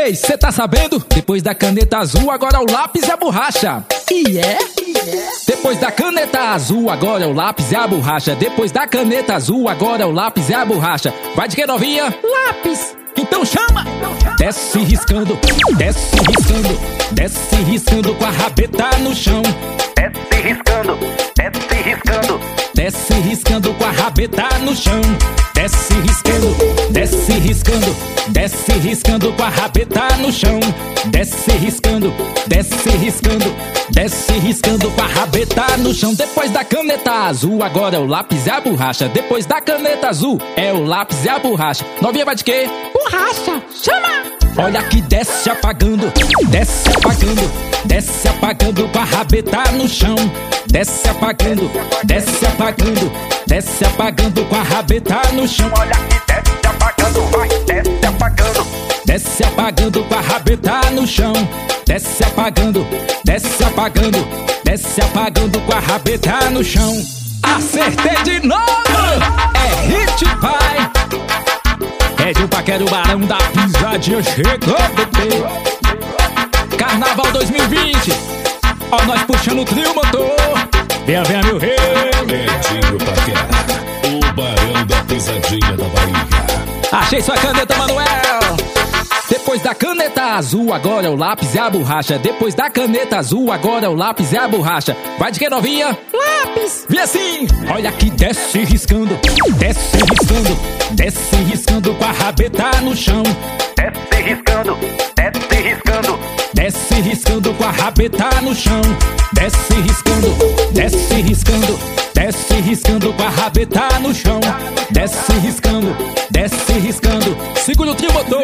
Ei, cê tá sabendo? Depois da caneta azul, agora o lápis e a borracha. E é? Depois da caneta azul, agora é o lápis e a borracha. Depois da caneta azul, agora é o lápis e a borracha. Vai de que, novinha? Lápis. Então chama! Desce riscando, desce riscando, desce riscando com a rabeta no chão. Desce riscando, desce riscando, desce riscando com a rabeta no chão. Desce riscando, desce riscando, desce riscando com a rabeta no chão. Desce riscando, desce riscando, desce riscando com a rabeta no chão. Depois da caneta azul, agora é o lápis e a borracha. Depois da caneta azul, é o lápis e a borracha. Novinha vai de quê? Borracha. Chama! Olha que desce apagando, desce apagando, desce apagando com a rabeta no chão. Desce apagando, desce apagando, desce apagando com a rabeta no chão. olha que desce apagando, vai, desce apagando, desce apagando com a rabeta no chão. Desce apagando, desce apagando, desce apagando com a rabeta no chão. Acertei de novo! É hit, pai! É de um paquero barão da pisadinha, chegou, bebê. Carnaval 2020, ó nós puxando o trio motor. Venha, venha, meu rei. Edinho Paquera, o barão da pisadinha da Bahia. Achei sua caneta, Manuel. Depois da caneta azul, agora é o lápis e a borracha. Depois da caneta azul, agora é o lápis e a borracha. Vai de que, novinha? Lápis. Vem assim. Olha que desce riscando, desce riscando, desce riscando com a rabeta no chão. desce riscando, desce riscando, desce riscando com a rabeta no chão. Desce riscando, desce riscando, desce riscando com a rabeta no chão. Desce riscando, desce riscando. Segura o trio motor.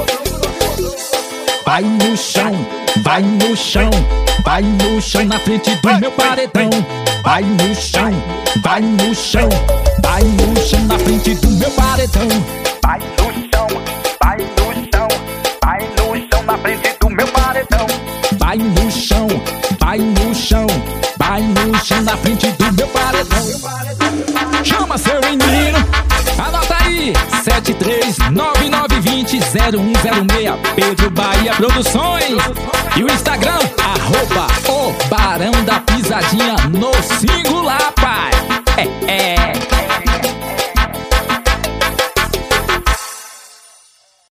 Vai no chão, vai no chão, vai no chão na frente do meu paredão. Vai no chão, vai no chão, vai no chão na frente do meu paredão. vai no chão, vai no chão, vai no chão na frente do meu paredão. Vai no chão, vai no chão, vai no chão na frente do meu paredão. Chama seu menino, anota aí, 739920106, Pedro Bahia Produções. E o Instagram, @o Barão da Pisadinha.